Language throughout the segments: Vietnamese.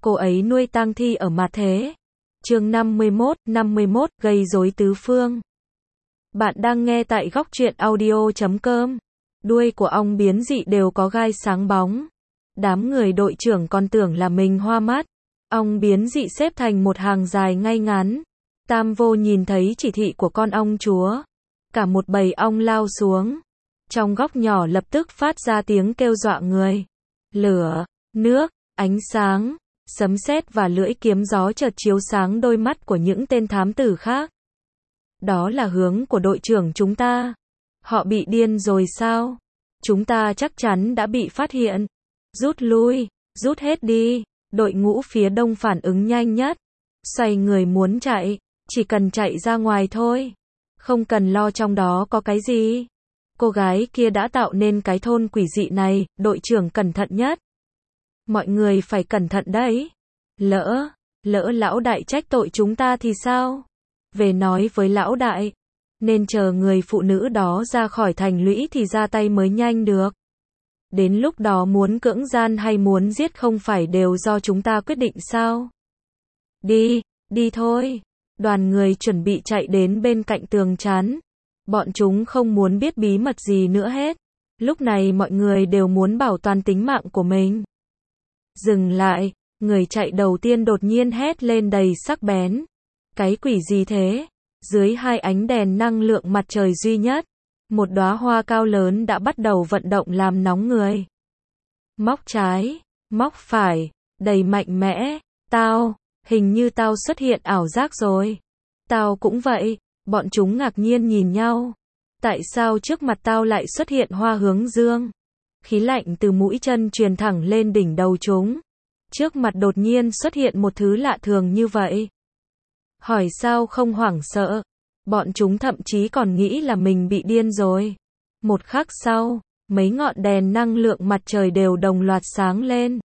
cô ấy nuôi tang thi ở mặt thế. Chương 51, gây rối tứ phương. Bạn đang nghe tại góc truyện audio.com. Đuôi của ong biến dị đều có gai sáng bóng. Đám người đội trưởng còn tưởng là mình hoa mắt. Ong biến dị xếp thành một hàng dài ngay ngắn. Tam vô nhìn thấy chỉ thị của con ong chúa. Cả một bầy ong lao xuống. Trong góc nhỏ lập tức phát ra tiếng kêu dọa người. Lửa, nước, ánh sáng, sấm sét và lưỡi kiếm gió chợt chiếu sáng đôi mắt của những tên thám tử khác. Đó là hướng của đội trưởng chúng ta. Họ bị điên rồi sao? Chúng ta chắc chắn đã bị phát hiện. Rút lui, rút hết đi. Đội ngũ phía đông phản ứng nhanh nhất. Xoay người muốn chạy, chỉ cần chạy ra ngoài thôi. Không cần lo trong đó có cái gì. Cô gái kia đã tạo nên cái thôn quỷ dị này, đội trưởng cẩn thận nhất. Mọi người phải cẩn thận đấy. Lỡ lão đại trách tội chúng ta thì sao? Về nói với lão đại. Nên chờ người phụ nữ đó ra khỏi thành lũy thì ra tay mới nhanh được. Đến lúc đó muốn cưỡng gian hay muốn giết không phải đều do chúng ta quyết định sao? Đi thôi. Đoàn người chuẩn bị chạy đến bên cạnh tường chắn. Bọn chúng không muốn biết bí mật gì nữa hết. Lúc này mọi người đều muốn bảo toàn tính mạng của mình. Dừng lại, người chạy đầu tiên đột nhiên hét lên đầy sắc bén. Cái quỷ gì thế? Dưới hai ánh đèn năng lượng mặt trời duy nhất, một đóa hoa cao lớn đã bắt đầu vận động làm nóng người. Móc trái, móc phải, đầy mạnh mẽ. Hình như tao xuất hiện ảo giác rồi. Tao cũng vậy. Bọn chúng ngạc nhiên nhìn nhau. Tại sao trước mặt tao lại xuất hiện hoa hướng dương? Khí lạnh từ mũi chân truyền thẳng lên đỉnh đầu chúng. Trước mặt đột nhiên xuất hiện một thứ lạ thường như vậy. Hỏi sao không hoảng sợ? Bọn chúng thậm chí còn nghĩ là mình bị điên rồi. Một khắc sau, mấy ngọn đèn năng lượng mặt trời đều đồng loạt sáng lên.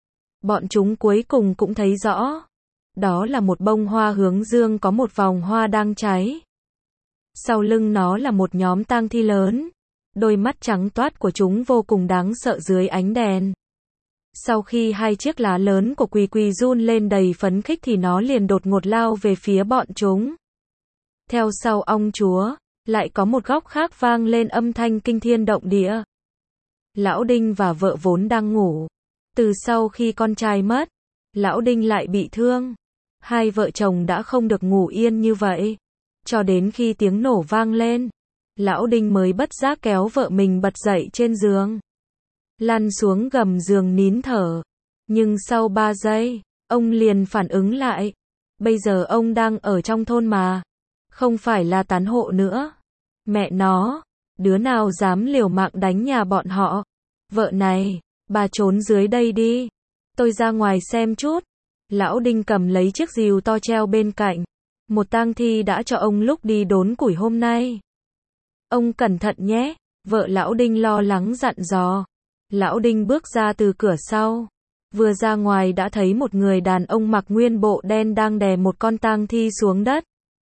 Bọn chúng cuối cùng cũng thấy rõ. Đó là một bông hoa hướng dương có một vòng hoa đang cháy. Sau lưng nó là một nhóm tang thi lớn. Đôi mắt trắng toát của chúng vô cùng đáng sợ dưới ánh đèn. Sau khi hai chiếc lá lớn của quỳ quỳ run lên đầy phấn khích thì nó liền đột ngột lao về phía bọn chúng. Theo sau ong chúa, lại có một góc khác vang lên âm thanh kinh thiên động địa. Lão Đinh và vợ vốn đang ngủ. Từ sau khi con trai mất, Lão Đinh lại bị thương. Hai vợ chồng đã không được ngủ yên như vậy. Cho đến khi tiếng nổ vang lên, Lão Đinh mới bất giác kéo vợ mình bật dậy trên giường. Lăn xuống gầm giường nín thở. Nhưng sau 3 giây, ông liền phản ứng lại. Bây giờ ông đang ở trong thôn mà. Không phải là tán hộ nữa. Mẹ nó, đứa nào dám liều mạng đánh nhà bọn họ. Vợ này, bà trốn dưới đây đi. Tôi ra ngoài xem chút. Lão Đinh cầm lấy chiếc rìu to treo bên cạnh. Một tang thi đã cho ông lúc đi đốn củi hôm nay. Ông cẩn thận nhé, vợ Lão Đinh lo lắng dặn dò. Lão Đinh bước ra từ cửa sau. Vừa ra ngoài đã thấy một người đàn ông mặc nguyên bộ đen đang đè một con tang thi xuống đất.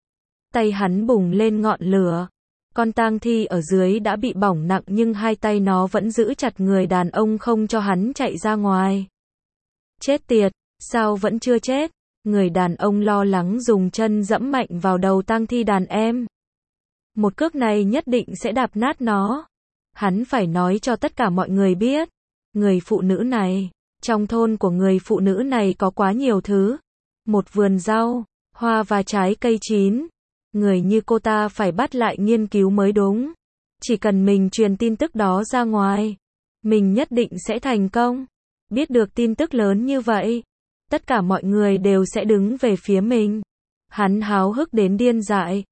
Tay hắn bùng lên ngọn lửa. Con tang thi ở dưới đã bị bỏng nặng nhưng hai tay nó vẫn giữ chặt người đàn ông không cho hắn chạy ra ngoài. Chết tiệt, sao vẫn chưa chết? Người đàn ông lo lắng dùng chân dẫm mạnh vào đầu tang thi đàn em. Một cước này nhất định sẽ đạp nát nó. Hắn phải nói cho tất cả mọi người biết. Người phụ nữ này, trong thôn của người phụ nữ này có quá nhiều thứ. Một vườn rau, hoa và trái cây chín. Người như cô ta phải bắt lại nghiên cứu mới đúng. Chỉ cần mình truyền tin tức đó ra ngoài, mình nhất định sẽ thành công. Biết được tin tức lớn như vậy, tất cả mọi người đều sẽ đứng về phía mình. Hắn háo hức đến điên dại.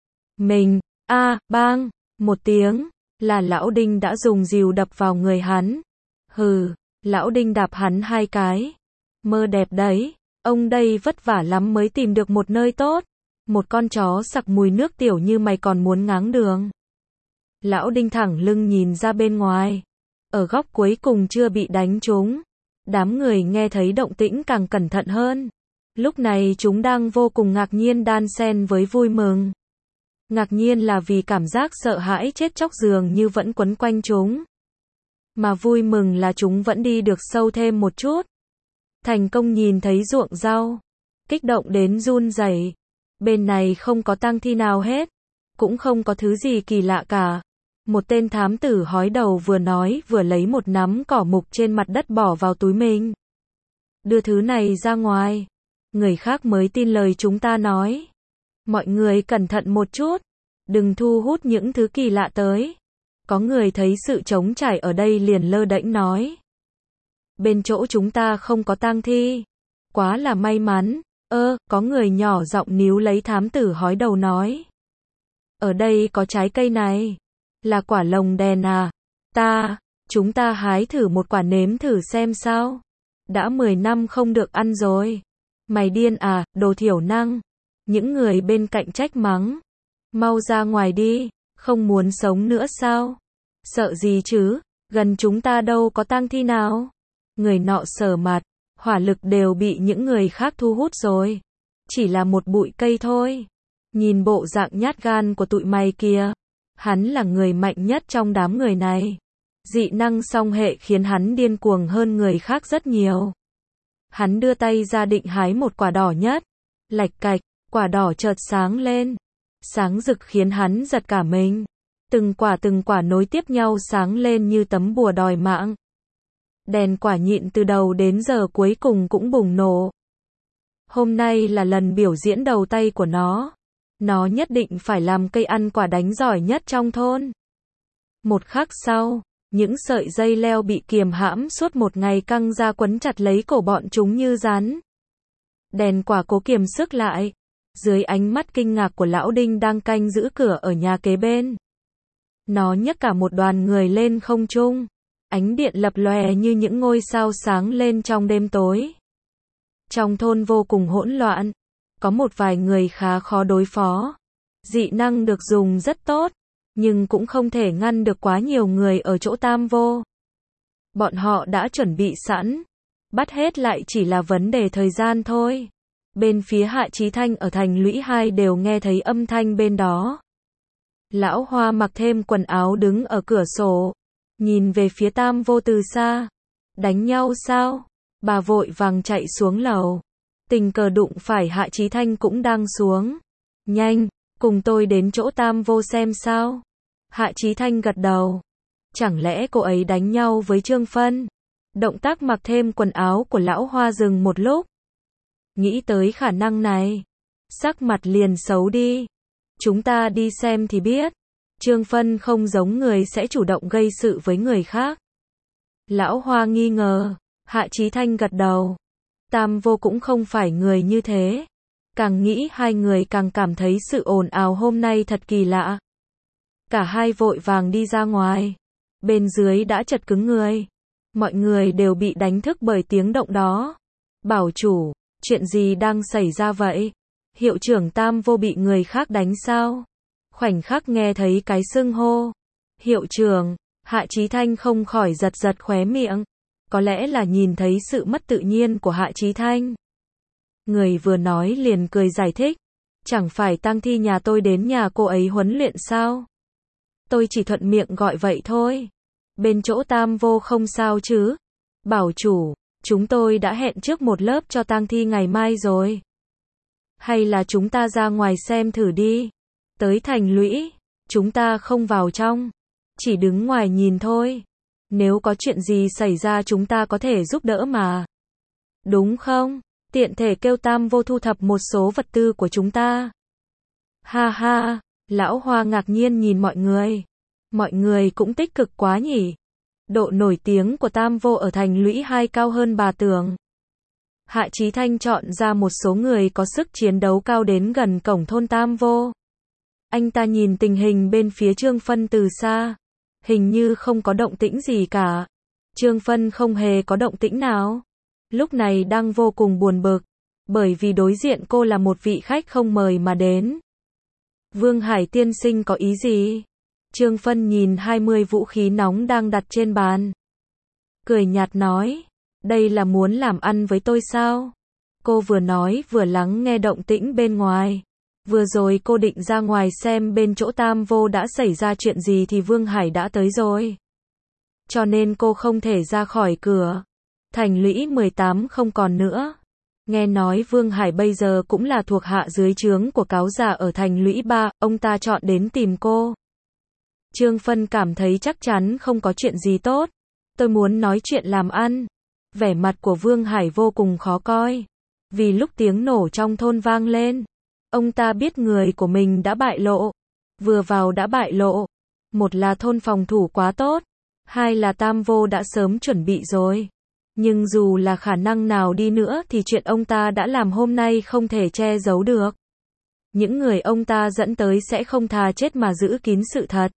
Bang, một tiếng, là Lão Đinh đã dùng rìu đập vào người hắn. Hừ, Lão Đinh đạp hắn 2 cái. Mơ đẹp đấy, ông đây vất vả lắm mới tìm được một nơi tốt. Một con chó sặc mùi nước tiểu như mày còn muốn ngáng đường. Lão Đinh thẳng lưng nhìn ra bên ngoài. Ở góc cuối cùng chưa bị đánh trúng. Đám người nghe thấy động tĩnh càng cẩn thận hơn. Lúc này chúng đang vô cùng ngạc nhiên đan xen với vui mừng. Ngạc nhiên là vì cảm giác sợ hãi chết chóc dường như vẫn quấn quanh chúng. Mà vui mừng là chúng vẫn đi được sâu thêm một chút. Thành Công nhìn thấy ruộng rau, kích động đến run rẩy. Bên này không có tang thi nào hết, cũng không có thứ gì kỳ lạ cả. Một tên thám tử hói đầu vừa nói vừa lấy một nắm cỏ mục trên mặt đất bỏ vào túi mình. Đưa thứ này ra ngoài, người khác mới tin lời chúng ta nói. Mọi người cẩn thận một chút, đừng thu hút những thứ kỳ lạ tới. Có người thấy sự trống trải ở đây liền lơ đễnh nói. Bên chỗ chúng ta không có tang thi. Quá là may mắn. Có người nhỏ giọng níu lấy thám tử hói đầu nói. Ở đây có trái cây này. Là quả lồng đèn à? Chúng ta hái thử một quả nếm thử xem sao. Đã 10 năm không được ăn rồi. Mày điên à, đồ thiểu năng. Những người bên cạnh trách mắng. Mau ra ngoài đi, không muốn sống nữa sao? Sợ gì chứ, gần chúng ta đâu có tang thi nào. Người nọ sờ mặt, hỏa lực đều bị những người khác thu hút rồi. Chỉ là một bụi cây thôi. Nhìn bộ dạng nhát gan của tụi mày kìa. Hắn là người mạnh nhất trong đám người này. Dị năng song hệ khiến hắn điên cuồng hơn người khác rất nhiều. Hắn đưa tay ra định hái một quả đỏ nhất. Lạch cạch, quả đỏ chợt sáng lên. Sáng rực khiến hắn giật cả mình. Từng quả nối tiếp nhau sáng lên như tấm bùa đòi mạng. Đèn quả nhịn từ đầu đến giờ cuối cùng cũng bùng nổ. Hôm nay là lần biểu diễn đầu tay của nó. Nó nhất định phải làm cây ăn quả đánh giỏi nhất trong thôn. Một khắc sau, những sợi dây leo bị kiềm hãm suốt một ngày căng ra quấn chặt lấy cổ bọn chúng như rắn. Đèn quả cố kiềm sức lại. Dưới ánh mắt kinh ngạc của lão Đinh đang canh giữ cửa ở nhà kế bên. Nó nhấc cả một đoàn người lên không trung. Ánh điện lập lòe như những ngôi sao sáng lên trong đêm tối. Trong thôn vô cùng hỗn loạn. Có một vài người khá khó đối phó. Dị năng được dùng rất tốt. Nhưng cũng không thể ngăn được quá nhiều người ở chỗ Tam Vô. Bọn họ đã chuẩn bị sẵn. Bắt hết lại chỉ là vấn đề thời gian thôi. Bên phía Hạ Chí Thanh ở thành lũy 2 đều nghe thấy âm thanh bên đó. Lão Hoa mặc thêm quần áo đứng ở cửa sổ. Nhìn về phía Tam Vô từ xa. Đánh nhau sao? Bà vội vàng chạy xuống lầu. Tình cờ đụng phải Hạ Chí Thanh cũng đang xuống. Nhanh, cùng tôi đến chỗ Tam Vô xem sao. Hạ Chí Thanh gật đầu. Chẳng lẽ cô ấy đánh nhau với Trương Phân? Động tác mặc thêm quần áo của lão Hoa dừng một lúc. Nghĩ tới khả năng này. Sắc mặt liền xấu đi. Chúng ta đi xem thì biết. Trương Phân không giống người sẽ chủ động gây sự với người khác. Lão Hoa nghi ngờ. Hạ Chí Thanh gật đầu. Tam Vô cũng không phải người như thế. Càng nghĩ hai người càng cảm thấy sự ồn ào hôm nay thật kỳ lạ. Cả hai vội vàng đi ra ngoài. Bên dưới đã chật cứng người. Mọi người đều bị đánh thức bởi tiếng động đó. Bảo chủ, chuyện gì đang xảy ra vậy? Hiệu trưởng Tam Vô bị người khác đánh sao? Khoảnh khắc nghe thấy cái xưng hô. Hiệu trưởng, Hạ Chí Thanh không khỏi giật giật khóe miệng. Có lẽ là nhìn thấy sự mất tự nhiên của Hạ Chí Thanh. Người vừa nói liền cười giải thích. Chẳng phải tang thi nhà tôi đến nhà cô ấy huấn luyện sao? Tôi chỉ thuận miệng gọi vậy thôi. Bên chỗ Tam Vô không sao chứ? Bảo chủ, chúng tôi đã hẹn trước một lớp cho tang thi ngày mai rồi. Hay là chúng ta ra ngoài xem thử đi. Tới thành lũy, chúng ta không vào trong. Chỉ đứng ngoài nhìn thôi. Nếu có chuyện gì xảy ra chúng ta có thể giúp đỡ mà. Đúng không? Tiện thể kêu Tam Vô thu thập một số vật tư của chúng ta. Ha ha, lão Hoa ngạc nhiên nhìn mọi người. Mọi người cũng tích cực quá nhỉ. Độ nổi tiếng của Tam Vô ở thành lũy 2 cao hơn bà tưởng. Hạ Chí Thanh chọn ra một số người có sức chiến đấu cao đến gần cổng thôn Tam Vô. Anh ta nhìn tình hình bên phía Trương Phân từ xa. Hình như không có động tĩnh gì cả. Trương Phân không hề có động tĩnh nào. Lúc này đang vô cùng buồn bực. Bởi vì đối diện cô là một vị khách không mời mà đến. Vương Hải tiên sinh có ý gì? Trương Phân nhìn 20 vũ khí nóng đang đặt trên bàn. Cười nhạt nói. Đây là muốn làm ăn với tôi sao? Cô vừa nói vừa lắng nghe động tĩnh bên ngoài. Vừa rồi cô định ra ngoài xem bên chỗ Tam Vô đã xảy ra chuyện gì thì Vương Hải đã tới rồi. Cho nên cô không thể ra khỏi cửa. Thành lũy 18 không còn nữa. Nghe nói Vương Hải bây giờ cũng là thuộc hạ dưới trướng của cáo già ở thành lũy 3, ông ta chọn đến tìm cô. Trương Phân cảm thấy chắc chắn không có chuyện gì tốt. Tôi muốn nói chuyện làm ăn. Vẻ mặt của Vương Hải vô cùng khó coi. Vì lúc tiếng nổ trong thôn vang lên, ông ta biết người của mình đã bại lộ. Vừa vào đã bại lộ. Một là thôn phòng thủ quá tốt. Hai là Tam Vô đã sớm chuẩn bị rồi. Nhưng dù là khả năng nào đi nữa thì chuyện ông ta đã làm hôm nay không thể che giấu được. Những người ông ta dẫn tới sẽ không thà chết mà giữ kín sự thật.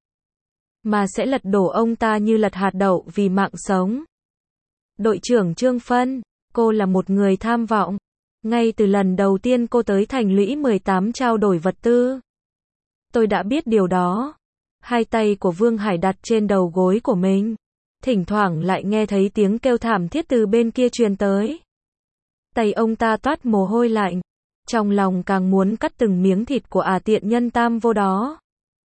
Mà sẽ lật đổ ông ta như lật hạt đậu vì mạng sống. Đội trưởng Trương Phân, cô là một người tham vọng. Ngay từ lần đầu tiên cô tới thành lũy 18 trao đổi vật tư. Tôi đã biết điều đó. Hai tay của Vương Hải đặt trên đầu gối của mình. Thỉnh thoảng lại nghe thấy tiếng kêu thảm thiết từ bên kia truyền tới. Tay ông ta toát mồ hôi lạnh. Trong lòng càng muốn cắt từng miếng thịt của tiện nhân Tam Vô đó.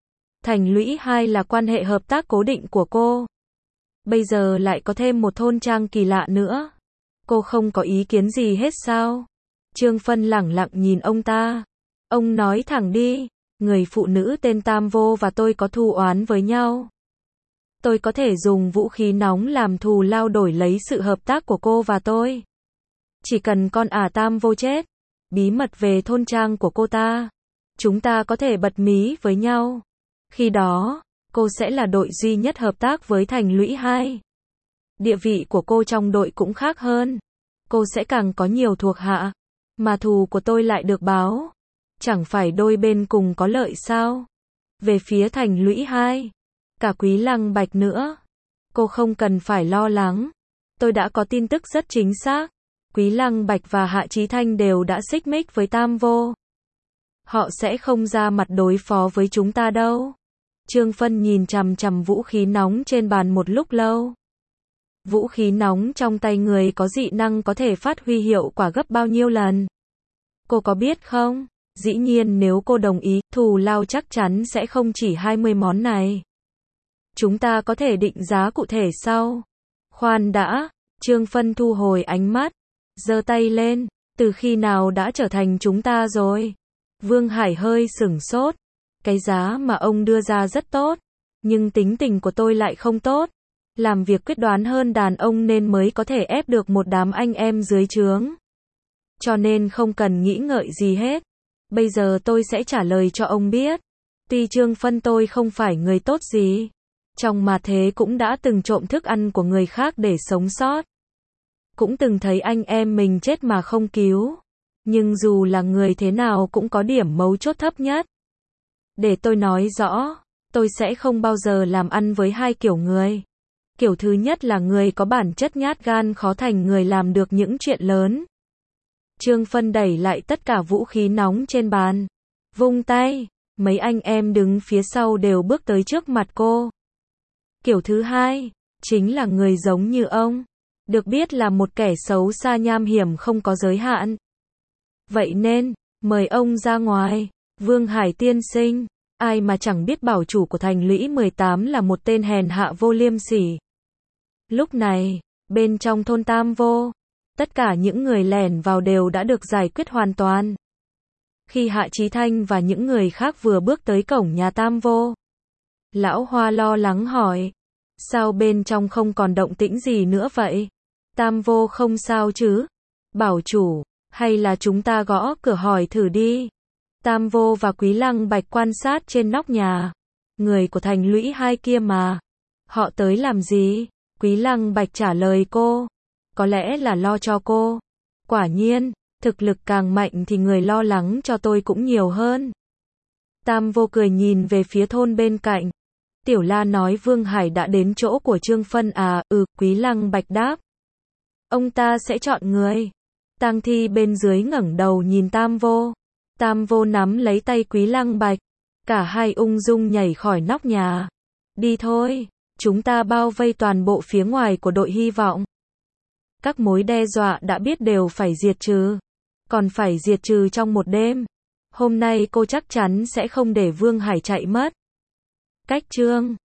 Thành lũy 2 là quan hệ hợp tác cố định của cô. Bây giờ lại có thêm một thôn trang kỳ lạ nữa. Cô không có ý kiến gì hết sao? Trương Phân lẳng lặng nhìn ông ta. Ông nói thẳng đi. Người phụ nữ tên Tam Vô và tôi có thù oán với nhau. Tôi có thể dùng vũ khí nóng làm thù lao đổi lấy sự hợp tác của cô và tôi. Chỉ cần con Tam Vô chết, bí mật về thôn trang của cô ta, chúng ta có thể bật mí với nhau. Khi đó, cô sẽ là đội duy nhất hợp tác với thành lũy 2. Địa vị của cô trong đội cũng khác hơn. Cô sẽ càng có nhiều thuộc hạ, mà thù của tôi lại được báo. Chẳng phải đôi bên cùng có lợi sao? Về phía thành lũy 2, cả Quý Lăng Bạch nữa. Cô không cần phải lo lắng. Tôi đã có tin tức rất chính xác. Quý Lăng Bạch và Hạ Chí Thanh đều đã xích mích với Tam Vô. Họ sẽ không ra mặt đối phó với chúng ta đâu. Trương Phân nhìn chằm chằm vũ khí nóng trên bàn một lúc lâu. Vũ khí nóng trong tay người có dị năng có thể phát huy hiệu quả gấp bao nhiêu lần? Cô có biết không? Dĩ nhiên nếu cô đồng ý, thù lao chắc chắn sẽ không chỉ 20 món này. Chúng ta có thể định giá cụ thể sau. Khoan đã, Trương Phân thu hồi ánh mắt, giơ tay lên, từ khi nào đã trở thành chúng ta rồi? Vương Hải hơi sửng sốt. Cái giá mà ông đưa ra rất tốt, nhưng tính tình của tôi lại không tốt. Làm việc quyết đoán hơn đàn ông nên mới có thể ép được một đám anh em dưới trướng. Cho nên không cần nghĩ ngợi gì hết. Bây giờ tôi sẽ trả lời cho ông biết. Tuy Trương Phân tôi không phải người tốt gì. Trong mà thế cũng đã từng trộm thức ăn của người khác để sống sót. Cũng từng thấy anh em mình chết mà không cứu. Nhưng dù là người thế nào cũng có điểm mấu chốt thấp nhất. Để tôi nói rõ, tôi sẽ không bao giờ làm ăn với hai kiểu người. Kiểu thứ nhất là người có bản chất nhát gan khó thành người làm được những chuyện lớn. Trương Phân đẩy lại tất cả vũ khí nóng trên bàn. Vung tay, mấy anh em đứng phía sau đều bước tới trước mặt cô. Kiểu thứ hai, chính là người giống như ông. Được biết là một kẻ xấu xa nham hiểm không có giới hạn. Vậy nên, mời ông ra ngoài. Vương Hải tiên sinh, ai mà chẳng biết bảo chủ của thành lũy 18 là một tên hèn hạ vô liêm sỉ. Lúc này, bên trong thôn Tam Vô, tất cả những người lẻn vào đều đã được giải quyết hoàn toàn. Khi Hạ Chí Thanh và những người khác vừa bước tới cổng nhà Tam Vô, Lão Hoa lo lắng hỏi, sao bên trong không còn động tĩnh gì nữa vậy? Tam Vô không sao chứ? Bảo chủ, hay là chúng ta gõ cửa hỏi thử đi? Tam Vô và Quý Lăng Bạch quan sát trên nóc nhà. Người của thành lũy 2 kia mà. Họ tới làm gì? Quý Lăng Bạch trả lời cô. Có lẽ là lo cho cô. Quả nhiên, thực lực càng mạnh thì người lo lắng cho tôi cũng nhiều hơn. Tam Vô cười nhìn về phía thôn bên cạnh. Tiểu La nói Vương Hải đã đến chỗ của Trương Phân à? Quý Lăng Bạch đáp. Ông ta sẽ chọn người. Tang Thi bên dưới ngẩng đầu nhìn Tam Vô. Tam Vô nắm lấy tay Quý Lăng Bạch. Cả hai ung dung nhảy khỏi nóc nhà. Đi thôi, chúng ta bao vây toàn bộ phía ngoài của đội hy vọng. Các mối đe dọa đã biết đều phải diệt trừ. Còn phải diệt trừ trong một đêm. Hôm nay cô chắc chắn sẽ không để Vương Hải chạy mất. Cách chương